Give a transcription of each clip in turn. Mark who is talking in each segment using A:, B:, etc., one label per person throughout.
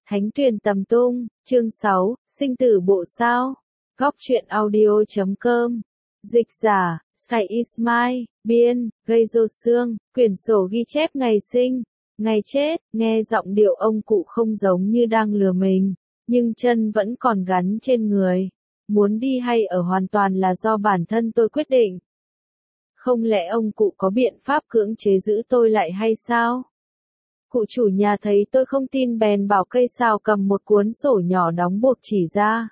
A: Thánh Tuyền Tầm Tung, chương 6, sinh tử bộ sao. Góc truyện audio.com. Dịch giả, Sky Ismail, biên, gây rô xương, quyển sổ ghi chép ngày sinh, ngày chết, nghe giọng điệu ông cụ không giống như đang lừa mình, nhưng chân vẫn còn gắn trên người. Muốn đi hay ở hoàn toàn là do bản thân tôi quyết định. Không lẽ ông cụ có biện pháp cưỡng chế giữ tôi lại hay sao? Cụ chủ nhà thấy tôi không tin bèn bảo cây sào cầm một cuốn sổ nhỏ đóng buộc chỉ ra.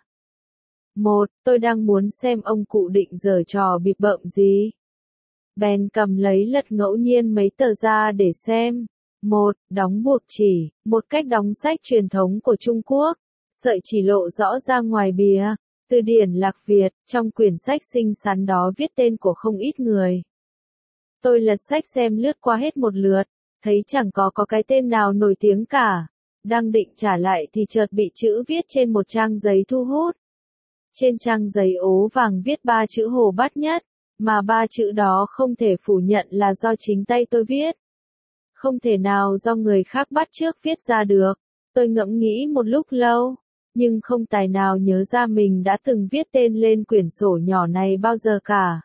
A: Tôi đang muốn xem ông cụ định giở trò bịp bợm gì. Bèn cầm lấy lật ngẫu nhiên mấy tờ ra để xem. Đóng buộc chỉ, một cách đóng sách truyền thống của Trung Quốc. Sợi chỉ lộ rõ ra ngoài bìa. Từ điển Lạc Việt, trong quyển sách xinh xắn đó viết tên của không ít người. Tôi lật sách xem lướt qua hết một lượt, thấy chẳng có cái tên nào nổi tiếng cả. Đang định trả lại thì chợt bị chữ viết trên một trang giấy thu hút. Trên trang giấy ố vàng viết 3 chữ Hồ Bát Nhất, mà 3 chữ đó không thể phủ nhận là do chính tay tôi viết. Không thể nào do người khác bắt chước viết ra được. Tôi ngẫm nghĩ một lúc lâu, nhưng không tài nào nhớ ra mình đã từng viết tên lên quyển sổ nhỏ này bao giờ cả.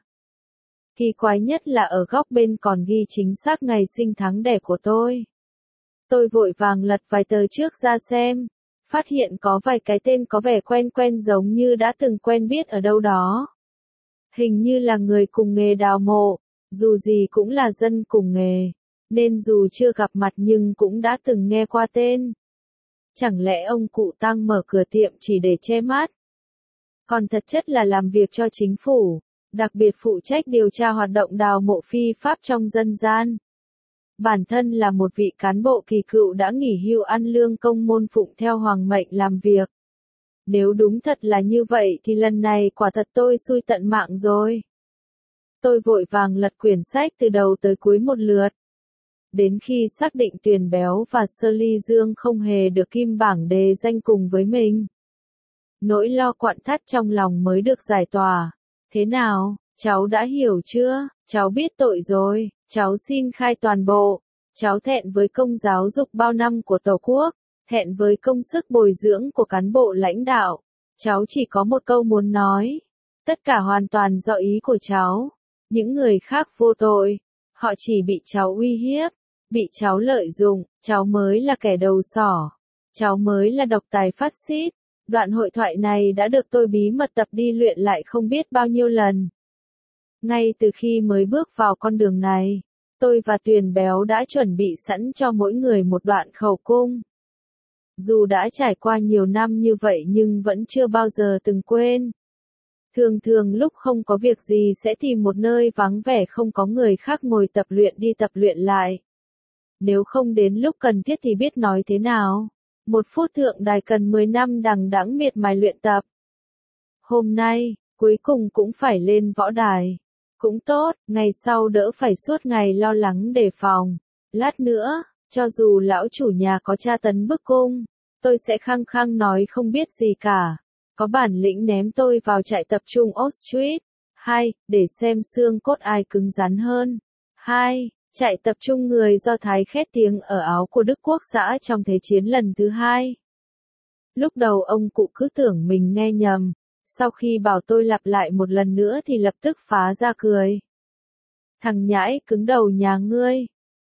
A: Kỳ quái nhất là ở góc bên còn ghi chính xác ngày sinh tháng đẻ của tôi. Tôi vội vàng lật vài tờ trước ra xem, phát hiện có vài cái tên có vẻ quen quen giống như đã từng quen biết ở đâu đó. Hình như là người cùng nghề đào mộ, dù gì cũng là dân cùng nghề, nên dù chưa gặp mặt nhưng cũng đã từng nghe qua tên. Chẳng lẽ ông cụ Tăng mở cửa tiệm chỉ để che mắt? Còn thật chất là làm việc cho chính phủ, đặc biệt phụ trách điều tra hoạt động đào mộ phi pháp trong dân gian. Bản thân là một vị cán bộ kỳ cựu đã nghỉ hưu ăn lương công môn phụng theo hoàng mệnh làm việc. Nếu đúng thật là như vậy thì lần này quả thật tôi xui tận mạng rồi. Tôi vội vàng lật quyển sách từ đầu tới cuối một lượt. Đến khi xác định Tuyền Béo và Sơ Ly Dương không hề được kim bảng đề danh cùng với mình, nỗi lo quặn thắt trong lòng mới được giải tỏa. Thế nào, cháu đã hiểu chưa? Cháu biết tội rồi, cháu xin khai toàn bộ. Cháu thẹn với công giáo dục bao năm của Tổ quốc, thẹn với công sức bồi dưỡng của cán bộ lãnh đạo. Cháu chỉ có một câu muốn nói. Tất cả hoàn toàn do ý của cháu. Những người khác vô tội. Họ chỉ bị cháu uy hiếp, bị cháu lợi dụng. Cháu mới là kẻ đầu sỏ. Cháu mới là độc tài phát xít. Đoạn hội thoại này đã được tôi bí mật tập đi luyện lại không biết bao nhiêu lần. Ngay từ khi mới bước vào con đường này, tôi và Tuyền Béo đã chuẩn bị sẵn cho mỗi người một đoạn khẩu cung. Dù đã trải qua nhiều năm như vậy nhưng vẫn chưa bao giờ từng quên. Thường lúc không có việc gì sẽ tìm một nơi vắng vẻ không có người khác ngồi tập luyện đi tập luyện lại. Nếu không đến lúc cần thiết thì biết nói thế nào. Một phút thượng đài cần 10 năm đằng đẵng miệt mài luyện tập. Hôm nay, cuối cùng cũng phải lên võ đài. Cũng tốt, ngày sau đỡ phải suốt ngày lo lắng đề phòng. Lát nữa, cho dù lão chủ nhà có tra tấn bức cung, tôi sẽ khăng khăng nói không biết gì cả. Có bản lĩnh ném tôi vào trại tập trung Auschwitz. 2. Để xem xương cốt ai cứng rắn hơn. 2. Trại tập trung người Do Thái khét tiếng ở Áo của Đức Quốc xã trong Thế chiến lần thứ 2. Lúc đầu ông cụ cứ tưởng mình nghe nhầm. Sau khi bảo tôi lặp lại một lần nữa thì lập tức phá ra cười. Thằng nhãi cứng đầu nhà ngươi.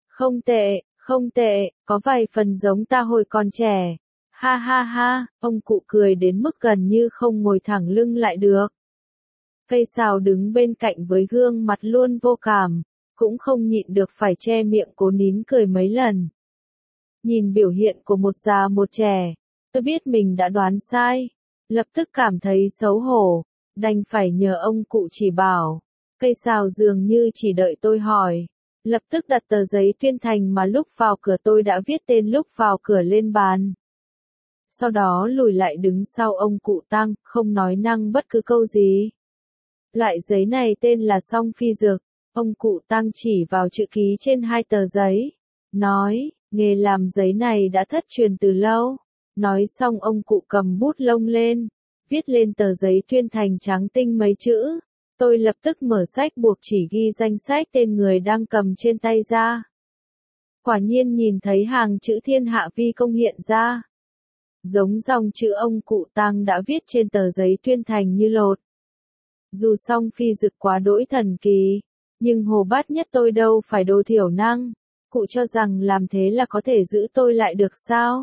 A: Không tệ, có vài phần giống ta hồi còn trẻ. Ha ha ha, ông cụ cười đến mức gần như không ngồi thẳng lưng lại được. Cây sào đứng bên cạnh với gương mặt luôn vô cảm, cũng không nhịn được phải che miệng cố nín cười mấy lần. Nhìn biểu hiện của một già một trẻ, tôi biết mình đã đoán sai. Lập tức cảm thấy xấu hổ, đành phải nhờ ông cụ chỉ bảo. Cây sào dường như chỉ đợi tôi hỏi. Lập tức đặt tờ giấy tuyên thành mà lúc vào cửa tôi đã viết tên lúc vào cửa lên bàn. Sau đó lùi lại đứng sau ông cụ Tăng, không nói năng bất cứ câu gì. Loại giấy này tên là Song Phi Dực. Ông cụ Tăng chỉ vào chữ ký trên 2 tờ giấy. Nói, nghề làm giấy này đã thất truyền từ lâu. Nói xong ông cụ cầm bút lông lên, viết lên tờ giấy tuyên thành trắng tinh mấy chữ. Tôi lập tức mở sách buộc chỉ ghi danh sách tên người đang cầm trên tay ra. Quả nhiên nhìn thấy hàng chữ Thiên Hạ Vi Công hiện ra. giống dòng chữ ông cụ Tăng đã viết trên tờ giấy tuyên thành như lột. Dù song phi dực quá đỗi thần kỳ, nhưng Hồ Bát Nhất tôi đâu phải đồ thiểu năng, cụ cho rằng làm thế là có thể giữ tôi lại được sao?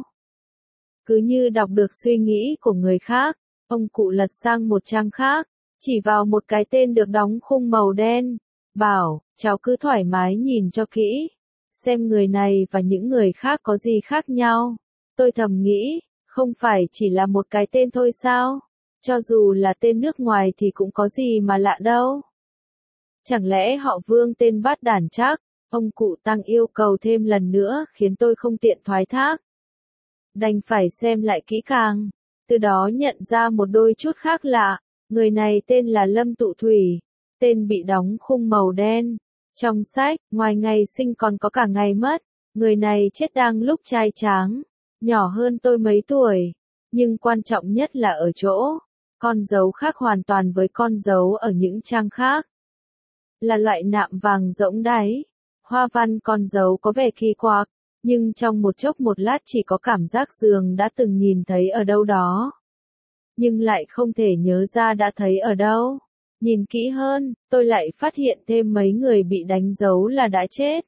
A: Cứ như đọc được suy nghĩ của người khác, ông cụ lật sang một trang khác, chỉ vào một cái tên được đóng khung màu đen, bảo, cháu cứ thoải mái nhìn cho kỹ, xem người này và những người khác có gì khác nhau. Tôi thầm nghĩ, không phải chỉ là một cái tên thôi sao? Cho dù là tên nước ngoài thì cũng có gì mà lạ đâu. Chẳng lẽ họ Vương tên Bát Đản chắc? Ông cụ Tăng yêu cầu thêm lần nữa khiến tôi không tiện thoái thác. Đành phải xem lại kỹ càng, từ đó nhận ra một đôi chút khác lạ. Người này tên là Lâm Tụ Thủy, tên bị đóng khung màu đen. Trong sách, ngoài ngày sinh còn có cả ngày mất. Người này chết đang lúc trai tráng, nhỏ hơn tôi mấy tuổi. Nhưng quan trọng nhất là ở chỗ, con dấu khác hoàn toàn với con dấu ở những trang khác. Là loại nạm vàng rỗng đáy. Hoa văn con dấu có vẻ kỳ quặc, nhưng trong một chốc một lát chỉ có cảm giác dường đã từng nhìn thấy ở đâu đó. Nhưng lại không thể nhớ ra đã thấy ở đâu. Nhìn kỹ hơn, tôi lại phát hiện thêm mấy người bị đánh dấu là đã chết.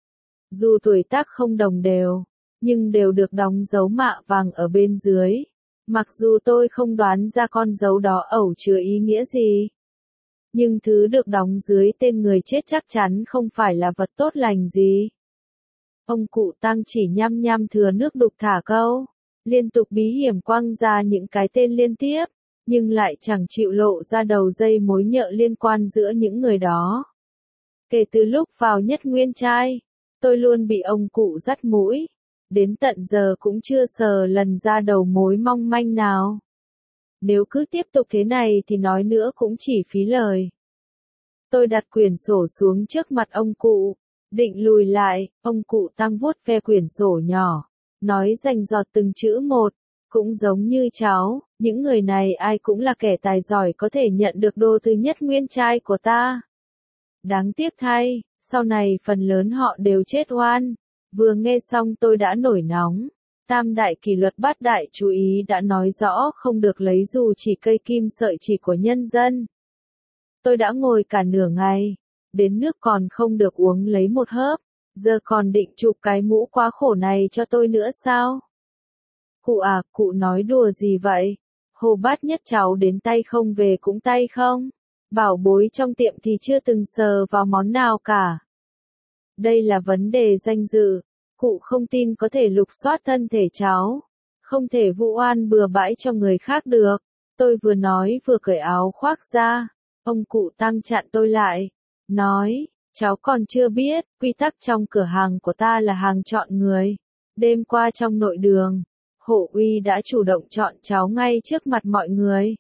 A: Dù tuổi tác không đồng đều, nhưng đều được đóng dấu mạ vàng ở bên dưới. Mặc dù tôi không đoán ra con dấu đó ẩu chứa ý nghĩa gì. Nhưng thứ được đóng dưới tên người chết chắc chắn không phải là vật tốt lành gì. Ông cụ Tăng chỉ nhăm nhăm thừa nước đục thả câu, liên tục bí hiểm quăng ra những cái tên liên tiếp, nhưng lại chẳng chịu lộ ra đầu dây mối nhợ liên quan giữa những người đó. Kể từ lúc vào Nhất Nguyên Trai, tôi luôn bị ông cụ dắt mũi, đến tận giờ cũng chưa sờ lần ra đầu mối mong manh nào. Nếu cứ tiếp tục thế này thì nói nữa cũng chỉ phí lời. Tôi đặt quyển sổ xuống trước mặt ông cụ, định lùi lại, ông cụ Tăng vuốt ve quyển sổ nhỏ, nói rành rọt từng chữ một, cũng giống như cháu, những người này ai cũng là kẻ tài giỏi có thể nhận được đồ từ Nhất Nguyên Trai của ta. Đáng tiếc thay, sau này phần lớn họ đều chết oan. Vừa nghe xong tôi đã nổi nóng. Tam đại kỷ luật bát đại chú ý đã nói rõ không được lấy dù chỉ cây kim sợi chỉ của nhân dân. Tôi đã ngồi cả nửa ngày, đến nước còn không được uống lấy một hớp, giờ còn định chụp cái mũ quá khổ này cho tôi nữa sao? Cụ à, cụ nói đùa gì vậy? Hồ Bát Nhất cháu đến tay không về cũng tay không? Bảo bối trong tiệm thì chưa từng sờ vào món nào cả. Đây là vấn đề danh dự. Cụ không tin có thể lục soát thân thể cháu. Không thể vu oan bừa bãi cho người khác được. Tôi vừa nói vừa cởi áo khoác ra. Ông cụ Tăng chặn tôi lại. Nói, cháu còn chưa biết, quy tắc trong cửa hàng của ta là hàng chọn người. Đêm qua trong nội đường, Hộ Uy đã chủ động chọn cháu ngay trước mặt mọi người.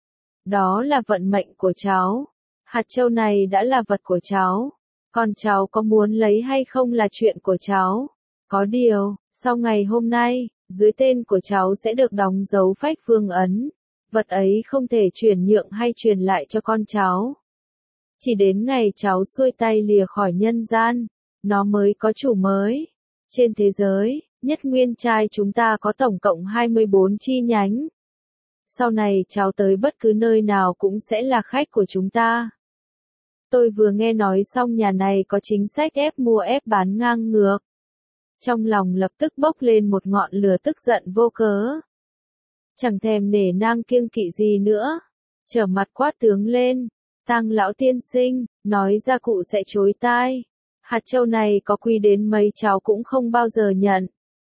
A: Đó là vận mệnh của cháu. Hạt châu này đã là vật của cháu. Còn cháu có muốn lấy hay không là chuyện của cháu. Có điều, sau ngày hôm nay, dưới tên của cháu sẽ được đóng dấu phách vương ấn. Vật ấy không thể chuyển nhượng hay truyền lại cho con cháu. Chỉ đến ngày cháu xuôi tay lìa khỏi nhân gian, nó mới có chủ mới. Trên thế giới, Nhất Nguyên Trai chúng ta có tổng cộng 24 chi nhánh. Sau này cháu tới bất cứ nơi nào cũng sẽ là khách của chúng ta. Tôi vừa nghe nói xong nhà này có chính sách ép mua ép bán ngang ngược. Trong lòng lập tức bốc lên một ngọn lửa tức giận vô cớ. Chẳng thèm nể nang kiêng kỵ gì nữa. Trở mặt quát tướng lên. Tăng lão tiên sinh, nói ra cụ sẽ chối tai. Hạt châu này có quý đến mấy cháu cũng không bao giờ nhận.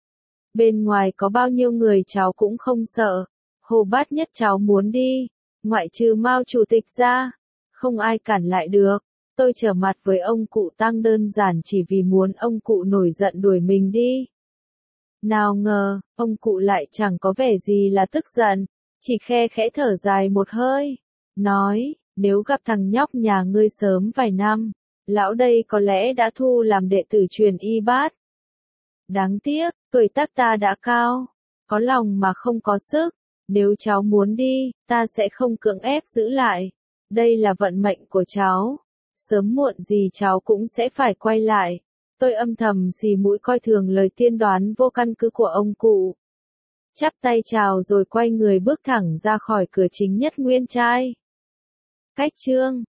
A: Bên ngoài có bao nhiêu người cháu cũng không sợ. Hồ Bát Nhất cháu muốn đi, ngoại trừ Mao chủ tịch ra, không ai cản lại được. Tôi trở mặt với ông cụ Tăng đơn giản chỉ vì muốn ông cụ nổi giận đuổi mình đi. Nào ngờ, ông cụ lại chẳng có vẻ gì là tức giận, chỉ khe khẽ thở dài một hơi, nói, nếu gặp thằng nhóc nhà ngươi sớm vài năm, lão đây có lẽ đã thu làm đệ tử truyền y bát. Đáng tiếc, tuổi tác ta đã cao, có lòng mà không có sức, nếu cháu muốn đi, ta sẽ không cưỡng ép giữ lại. Đây là vận mệnh của cháu, sớm muộn gì cháu cũng sẽ phải quay lại. Tôi âm thầm xì mũi coi thường lời tiên đoán vô căn cứ của ông cụ. chắp tay chào rồi quay người bước thẳng ra khỏi cửa chính Nhất Nguyên Trai. Cách chương